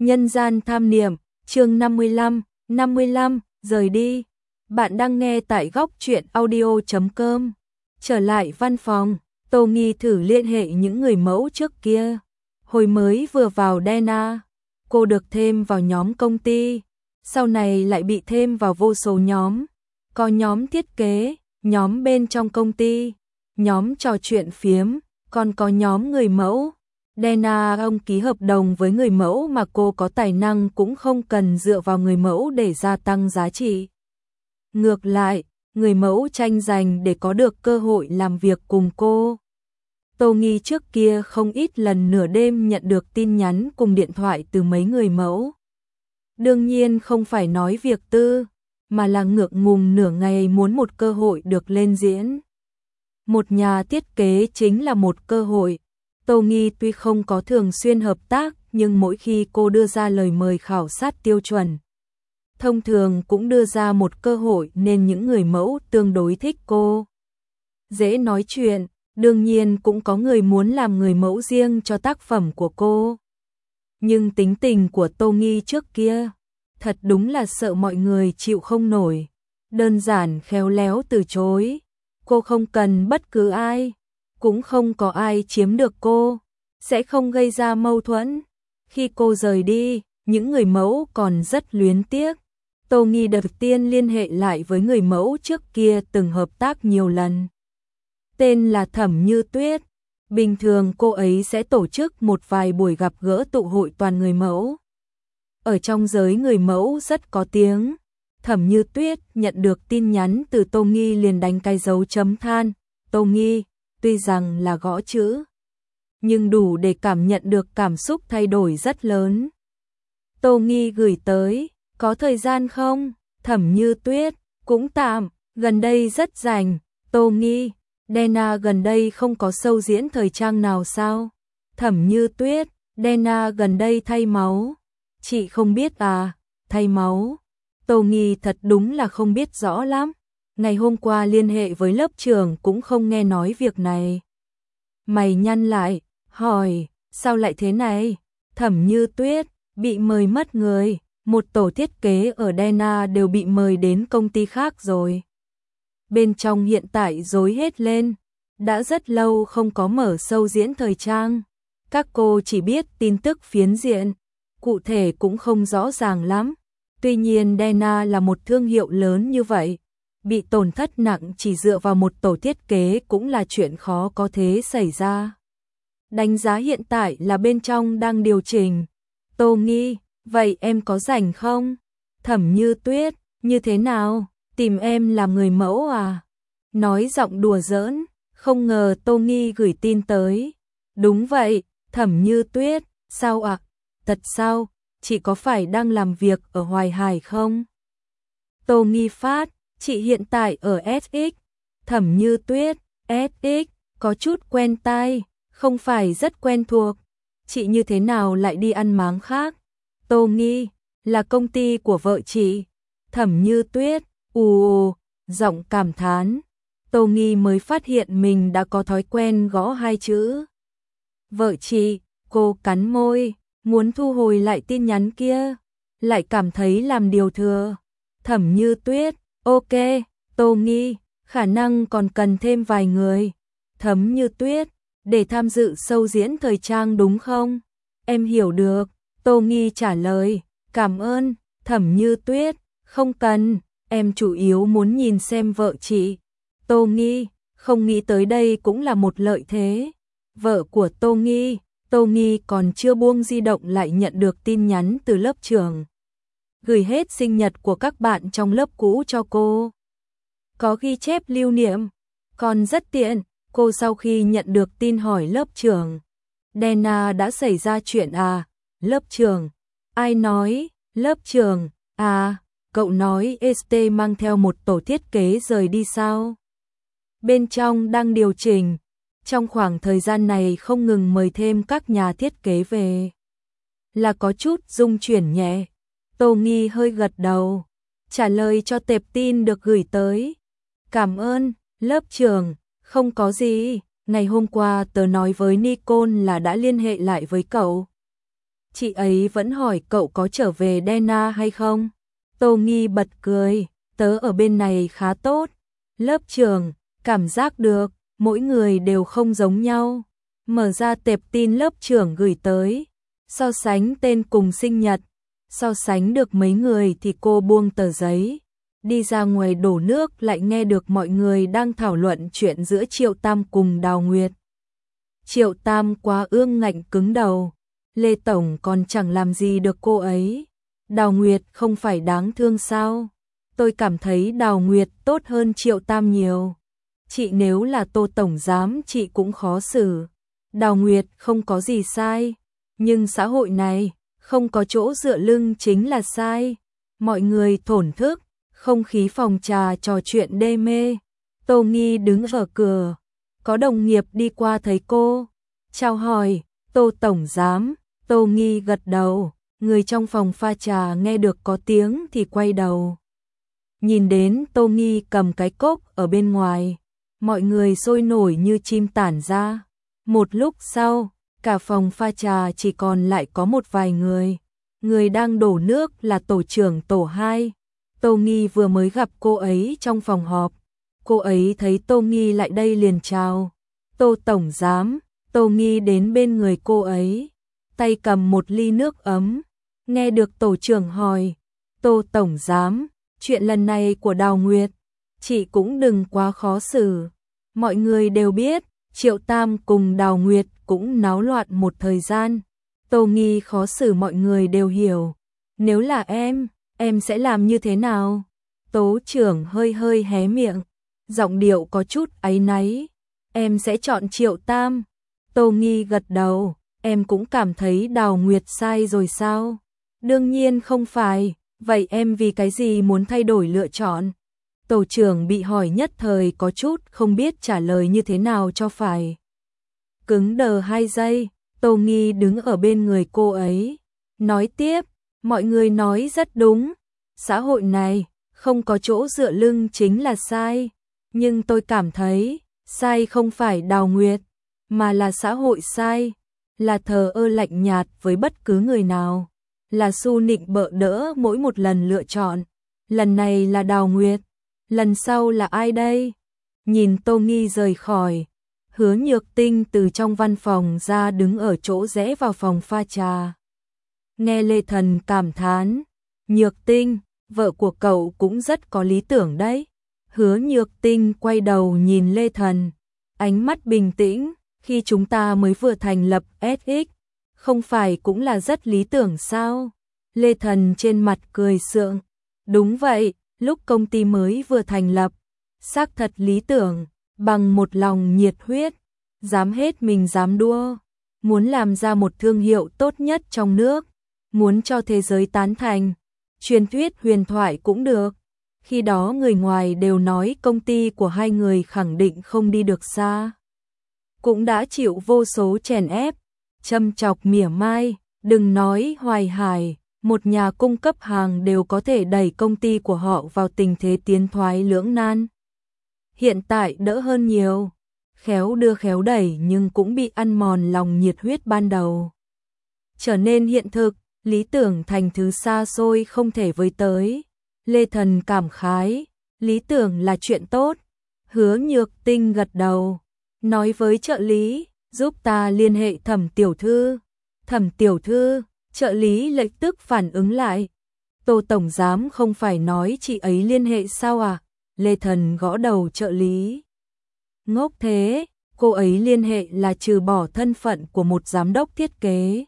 Nhân gian tham niệm, chương 55, rời đi. Bạn đang nghe tại góc truyện audio.com. Trở lại văn phòng, Tô Nghi thử liên hệ những người mẫu trước kia. Hồi mới vừa vào Dena, cô được thêm vào nhóm công ty, sau này lại bị thêm vào vô số nhóm. Có nhóm thiết kế, nhóm bên trong công ty, nhóm trò chuyện phiếm, còn có nhóm người mẫu. Dena ông ký hợp đồng với người mẫu mà cô có tài năng cũng không cần dựa vào người mẫu để gia tăng giá trị. Ngược lại, người mẫu tranh giành để có được cơ hội làm việc cùng cô. Tô Nghi trước kia không ít lần nửa đêm nhận được tin nhắn cùng điện thoại từ mấy người mẫu. Đương nhiên không phải nói việc tư, mà là ngượng ngùng nửa ngày muốn một cơ hội được lên diễn. Một nhà thiết kế chính là một cơ hội. Tô Nghi tuy không có thường xuyên hợp tác, nhưng mỗi khi cô đưa ra lời mời khảo sát tiêu chuẩn, thông thường cũng đưa ra một cơ hội nên những người mẫu tương đối thích cô. Dễ nói chuyện, đương nhiên cũng có người muốn làm người mẫu riêng cho tác phẩm của cô. Nhưng tính tình của Tô Nghi trước kia, thật đúng là sợ mọi người chịu không nổi. Đơn giản khéo léo từ chối, cô không cần bất cứ ai. Cũng không có ai chiếm được cô, sẽ không gây ra mâu thuẫn. Khi cô rời đi, những người mẫu còn rất luyến tiếc. Tô Nghi đầu tiên liên hệ lại với người mẫu trước kia từng hợp tác nhiều lần. Tên là Thẩm Như Tuyết. Bình thường cô ấy sẽ tổ chức một vài buổi gặp gỡ tụ hội toàn người mẫu. Ở trong giới người mẫu rất có tiếng. Thẩm Như Tuyết nhận được tin nhắn từ Tô Nghi liền đánh cái dấu chấm than. Tô Nghi tuy rằng là gõ chữ, nhưng đủ để cảm nhận được cảm xúc thay đổi rất lớn. Tô Nghi gửi tới, có thời gian không? Thẩm Như Tuyết, cũng tạm, gần đây rất rảnh. Tô Nghi, Dena gần đây không có show diễn thời trang nào sao? Thẩm Như Tuyết, Dena gần đây thay máu. Chị không biết à, thay máu. Tô Nghi thật đúng là không biết rõ lắm. Ngày hôm qua liên hệ với lớp trưởng cũng không nghe nói việc này. Mày nhăn lại, hỏi, sao lại thế này? Thẩm Như Tuyết, bị mời mất người, một tổ thiết kế ở Dena đều bị mời đến công ty khác rồi. Bên trong hiện tại rối hết lên, đã rất lâu không có mở show diễn thời trang. Các cô chỉ biết tin tức phiến diện, cụ thể cũng không rõ ràng lắm. Tuy nhiên Dena là một thương hiệu lớn như vậy. Bị tổn thất nặng chỉ dựa vào một tổ thiết kế cũng là chuyện khó có thể xảy ra. Đánh giá hiện tại là bên trong đang điều chỉnh. Tô Nghi, vậy em có rảnh không? Thẩm Như Tuyết, như thế nào? Tìm em làm người mẫu à? Nói giọng đùa giỡn, không ngờ Tô Nghi gửi tin tới. Đúng vậy, Thẩm Như Tuyết, sao ạ? Thật sao? Chị có phải đang làm việc ở Hoài Hải không? Tô Nghi phát, chị hiện tại ở SX. Thẩm Như Tuyết, SX, có chút quen tai, không phải rất quen thuộc. Chị như thế nào lại đi ăn máng khác? Tô Nghi, là công ty của vợ chị. Thẩm Như Tuyết, giọng cảm thán. Tô Nghi mới phát hiện mình đã có thói quen gõ hai chữ. Vợ chị, cô cắn môi, muốn thu hồi lại tin nhắn kia, lại cảm thấy làm điều thừa. Thẩm Như Tuyết, ok, Tô Nghi, khả năng còn cần thêm vài người. Thẩm Như Tuyết, để tham dự show diễn thời trang đúng không? Em hiểu được. Tô Nghi trả lời, cảm ơn. Thẩm Như Tuyết, không cần, em chủ yếu muốn nhìn xem vợ chị. Tô Nghi, không nghĩ tới đây cũng là một lợi thế. Vợ của Tô Nghi còn chưa buông di động lại nhận được tin nhắn từ lớp trưởng. Gửi hết sinh nhật của các bạn trong lớp cũ cho cô. Có ghi chép lưu niệm, còn rất tiện. Cô sau khi nhận được tin hỏi lớp trưởng, Dena đã xảy ra chuyện à? Lớp trưởng, ai nói? Lớp trưởng, à, cậu nói ST mang theo một tổ thiết kế rời đi sao? Bên trong đang điều chỉnh, trong khoảng thời gian này không ngừng mời thêm các nhà thiết kế về. Là có chút rung chuyển nhẹ. Tô Nghi hơi gật đầu, trả lời cho tệp tin được gửi tới. Cảm ơn, lớp trưởng, không có gì, ngày hôm qua tớ nói với Nicole là đã liên hệ lại với cậu. Chị ấy vẫn hỏi cậu có trở về Dena hay không? Tô Nghi bật cười, tớ ở bên này khá tốt. Lớp trưởng, cảm giác được, mỗi người đều không giống nhau. Mở ra tệp tin lớp trưởng gửi tới, so sánh tên cùng sinh nhật, so sánh được mấy người thì cô buông tờ giấy. Đi ra ngoài đổ nước lại nghe được mọi người đang thảo luận chuyện giữa Triệu Tam cùng Đào Nguyệt. Triệu Tam quá ương ngạnh cứng đầu, Lê Tổng còn chẳng làm gì được cô ấy. Đào Nguyệt không phải đáng thương sao? Tôi cảm thấy Đào Nguyệt tốt hơn Triệu Tam nhiều. Chị nếu là Tô Tổng Giám chị cũng khó xử. Đào Nguyệt không có gì sai, nhưng xã hội này không có chỗ dựa lưng chính là sai. Mọi người thổn thức, không khí phòng trà trò chuyện đê mê. Tô Nghi đứng ở cửa, có đồng nghiệp đi qua thấy cô, chào hỏi, Tô Tổng Giám. Tô Nghi gật đầu, người trong phòng pha trà nghe được có tiếng thì quay đầu. Nhìn đến Tô Nghi cầm cái cốc ở bên ngoài, mọi người sôi nổi như chim tản ra. Một lúc sau, cả phòng pha trà chỉ còn lại có một vài người. Người đang đổ nước là tổ trưởng tổ 2. Tô Nghi vừa mới gặp cô ấy trong phòng họp. Cô ấy thấy Tô Nghi lại đây liền chào. Tô Tổng Giám. Tô Nghi đến bên người cô ấy, tay cầm một ly nước ấm. Nghe được tổ trưởng hỏi, Tô Tổng Giám, chuyện lần này của Đào Nguyệt, chị cũng đừng quá khó xử. Mọi người đều biết, Triệu Tam cùng Đào Nguyệt cũng náo loạn một thời gian. Tô Nghi khó xử mọi người đều hiểu. Nếu là em sẽ làm như thế nào? Tố trưởng hơi hơi hé miệng, giọng điệu có chút áy náy. Em sẽ chọn Triệu Tam. Tô Nghi gật đầu, em cũng cảm thấy Đào Nguyệt sai rồi sao? Đương nhiên không phải, vậy em vì cái gì muốn thay đổi lựa chọn? Tổ trưởng bị hỏi nhất thời có chút không biết trả lời như thế nào cho phải. Cứng đờ 2 giây, Tô Nghi đứng ở bên người cô ấy, nói tiếp, mọi người nói rất đúng, xã hội này không có chỗ dựa lưng chính là sai, nhưng tôi cảm thấy sai không phải Đào Nguyệt, mà là xã hội sai, là thờ ơ lạnh nhạt với bất cứ người nào, là su nịnh bợ đỡ mỗi một lần lựa chọn. Lần này là Đào Nguyệt, lần sau là ai đây? Nhìn Tô Nghi rời khỏi, Hứa Nhược Tinh từ trong văn phòng ra đứng ở chỗ rẽ vào phòng pha trà. Nghe Lê Thần cảm thán, Nhược Tinh, vợ của cậu cũng rất có lý tưởng đấy. Hứa Nhược Tinh quay đầu nhìn Lê Thần, ánh mắt bình tĩnh, khi chúng ta mới vừa thành lập SX, không phải cũng là rất lý tưởng sao? Lê Thần trên mặt cười sượng, đúng vậy, lúc công ty mới vừa thành lập, xác thật lý tưởng, bằng một lòng nhiệt huyết, dám hết mình dám đua, muốn làm ra một thương hiệu tốt nhất trong nước, muốn cho thế giới tán thành, truyền thuyết huyền thoại cũng được. Khi đó người ngoài đều nói công ty của hai người khẳng định không đi được xa. Cũng đã chịu vô số chèn ép, châm chọc mỉa mai, đừng nói Hoài Hải, một nhà cung cấp hàng đều có thể đẩy công ty của họ vào tình thế tiến thoái lưỡng nan. Hiện tại đỡ hơn nhiều, khéo đưa khéo đẩy nhưng cũng bị ăn mòn lòng nhiệt huyết ban đầu. Trở nên hiện thực, lý tưởng thành thứ xa xôi không thể với tới. Lê Thần cảm khái, lý tưởng là chuyện tốt. Hứa Nhược Tinh gật đầu, nói với trợ lý, giúp ta liên hệ Thẩm tiểu thư. Thẩm tiểu thư, trợ lý lập tức phản ứng lại. Tô Tổng Giám không phải nói chị ấy liên hệ sao à? Lê Thần gõ đầu trợ lý. Ngốc thế, cô ấy liên hệ là trừ bỏ thân phận của một giám đốc thiết kế,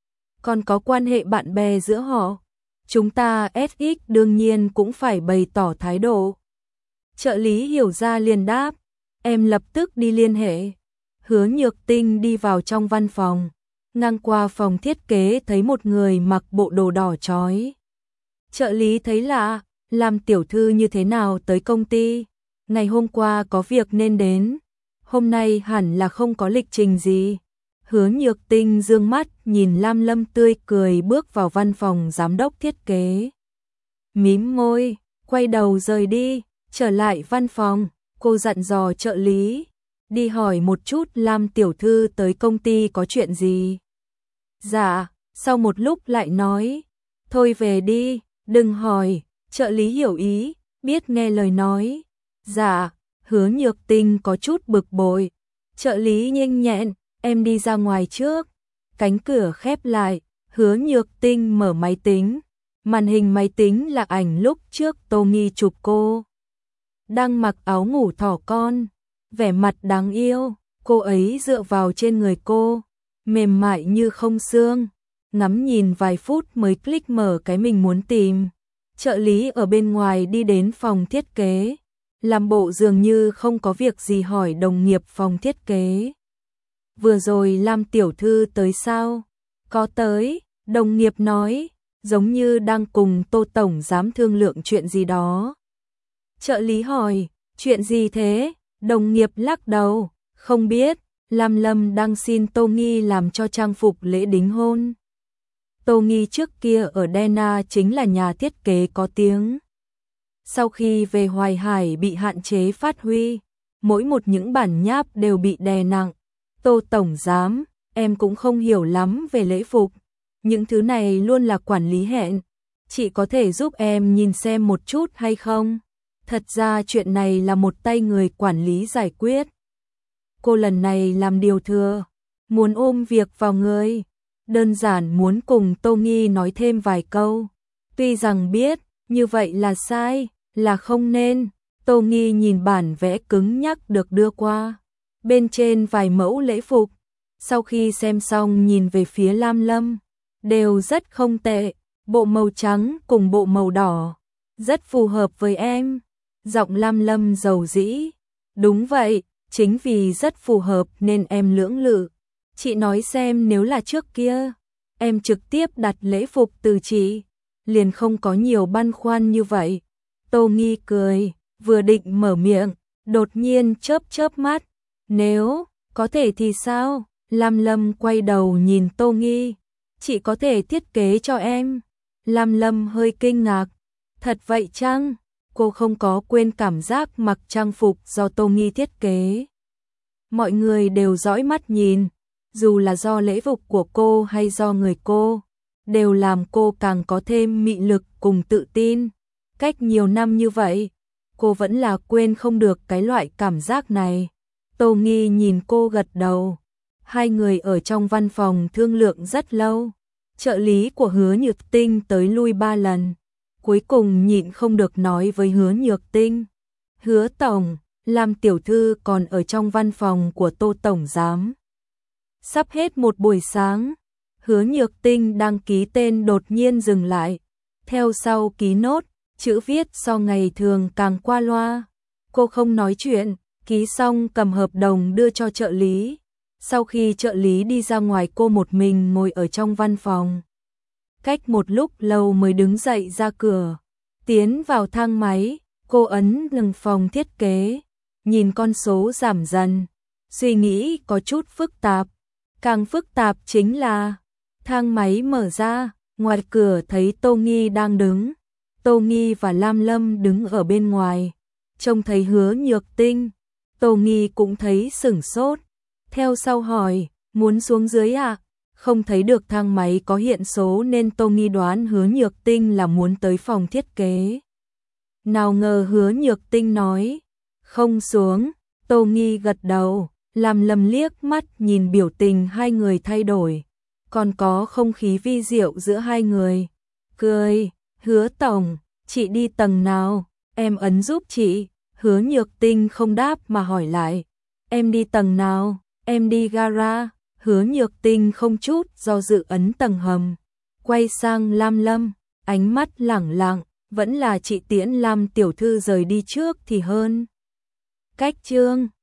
còn có quan hệ bạn bè giữa họ. Chúng ta SX đương nhiên cũng phải bày tỏ thái độ. Trợ lý hiểu ra liền đáp, em lập tức đi liên hệ. Hứa Nhược Tinh đi vào trong văn phòng, ngang qua phòng thiết kế thấy một người mặc bộ đồ đỏ chói. Trợ lý thấy lạ, làm tiểu thư như thế nào tới công ty? Ngày hôm qua có việc nên đến, hôm nay hẳn là không có lịch trình gì. Hứa Nhược Tinh dương mắt nhìn Lam Lâm tươi cười bước vào văn phòng giám đốc thiết kế. Mím môi, quay đầu rời đi, trở lại văn phòng, cô dặn dò trợ lý, đi hỏi một chút Lam tiểu thư tới công ty có chuyện gì. Dạ, sau một lúc lại nói, thôi về đi, đừng hỏi. Trợ lý hiểu ý, biết nghe lời nói. Dạ, Hứa Nhược Tinh có chút bực bội. Trợ lý nhanh nhẹn, em đi ra ngoài trước. Cánh cửa khép lại, Hứa Nhược Tinh mở máy tính. Màn hình máy tính là ảnh lúc trước Tô Nghi chụp cô. Đang mặc áo ngủ thỏ con, vẻ mặt đáng yêu, cô ấy dựa vào trên người cô, mềm mại như không xương. Ngắm nhìn vài phút mới click mở cái mình muốn tìm. Trợ lý ở bên ngoài đi đến phòng thiết kế, làm bộ dường như không có việc gì hỏi đồng nghiệp phòng thiết kế. Vừa rồi Lam tiểu thư tới sao? Có tới, đồng nghiệp nói, giống như đang cùng Tô tổng giám thương lượng chuyện gì đó. Trợ lý hỏi, chuyện gì thế? Đồng nghiệp lắc đầu, không biết, Lam Lâm đang xin Tô Nghi làm cho trang phục lễ đính hôn. Tô Nghi trước kia ở Dena chính là nhà thiết kế có tiếng. Sau khi về Hoài Hải bị hạn chế phát huy, mỗi một những bản nháp đều bị đè nặng. Tô tổng giám, em cũng không hiểu lắm về lễ phục. Những thứ này luôn là quản lý hẹn. Chị có thể giúp em nhìn xem một chút hay không? Thật ra chuyện này là một tay người quản lý giải quyết. Cô lần này làm điều thừa, muốn ôm việc vào người. Đơn giản muốn cùng Tô Nghi nói thêm vài câu. Tuy rằng biết, như vậy là sai, là không nên. Tô Nghi nhìn bản vẽ cứng nhắc được đưa qua. Bên trên vài mẫu lễ phục. Sau khi xem xong nhìn về phía Lam Lâm. Đều rất không tệ. Bộ màu trắng cùng bộ màu đỏ. Rất phù hợp với em. Giọng Lam Lâm dầu dĩ. Đúng vậy, chính vì rất phù hợp nên em lưỡng lự. Chị nói xem nếu là trước kia, em trực tiếp đặt lễ phục từ chị, liền không có nhiều băn khoăn như vậy. Tô Nghi cười, vừa định mở miệng, đột nhiên chớp mắt. Nếu, có thể thì sao? Lam Lâm quay đầu nhìn Tô Nghi. Chị có thể thiết kế cho em. Lam Lâm hơi kinh ngạc. Thật vậy chăng? Cô không có quên cảm giác mặc trang phục do Tô Nghi thiết kế. Mọi người đều dõi mắt nhìn. Dù là do lễ phục của cô hay do người cô, đều làm cô càng có thêm mị lực cùng tự tin. Cách nhiều năm như vậy, cô vẫn là quên không được cái loại cảm giác này. Tô Nghi nhìn cô gật đầu. Hai người ở trong văn phòng thương lượng rất lâu. Trợ lý của Hứa Nhược Tinh tới lui 3 lần. Cuối cùng nhịn không được nói với Hứa Nhược Tinh. Hứa tổng, Lam tiểu thư còn ở trong văn phòng của Tô tổng giám. Sắp hết một buổi sáng, Hứa Nhược Tinh đăng ký tên đột nhiên dừng lại. Theo sau ký nốt, chữ viết so ngày thường càng qua loa. Cô không nói chuyện, ký xong cầm hợp đồng đưa cho trợ lý. Sau khi trợ lý đi ra ngoài cô một mình ngồi ở trong văn phòng. Cách một lúc lâu mới đứng dậy ra cửa. Tiến vào thang máy, cô ấn ngừng phòng thiết kế. Nhìn con số giảm dần, suy nghĩ có chút phức tạp. Càng phức tạp chính là thang máy mở ra, ngoài cửa thấy Tô Nghi đang đứng. Tô Nghi và Lam Lâm đứng ở bên ngoài. Trông thấy Hứa Nhược Tinh, Tô Nghi cũng thấy sửng sốt. Theo sau hỏi, muốn xuống dưới à? Không thấy được thang máy có hiện số nên Tô Nghi đoán Hứa Nhược Tinh là muốn tới phòng thiết kế. Nào ngờ Hứa Nhược Tinh nói, không xuống. Tô Nghi gật đầu. Lam Lâm liếc mắt nhìn biểu tình hai người thay đổi, còn có không khí vi diệu giữa hai người. Cười, Hứa tổng, chị đi tầng nào? Em ấn giúp chị. Hứa Nhược Tinh không đáp mà hỏi lại. Em đi tầng nào? Em đi gara. Hứa Nhược Tinh không chút do dự ấn tầng hầm. Quay sang Lam Lâm, ánh mắt lẳng lặng, vẫn là chị tiễn Lam tiểu thư rời đi trước thì hơn. Cách chương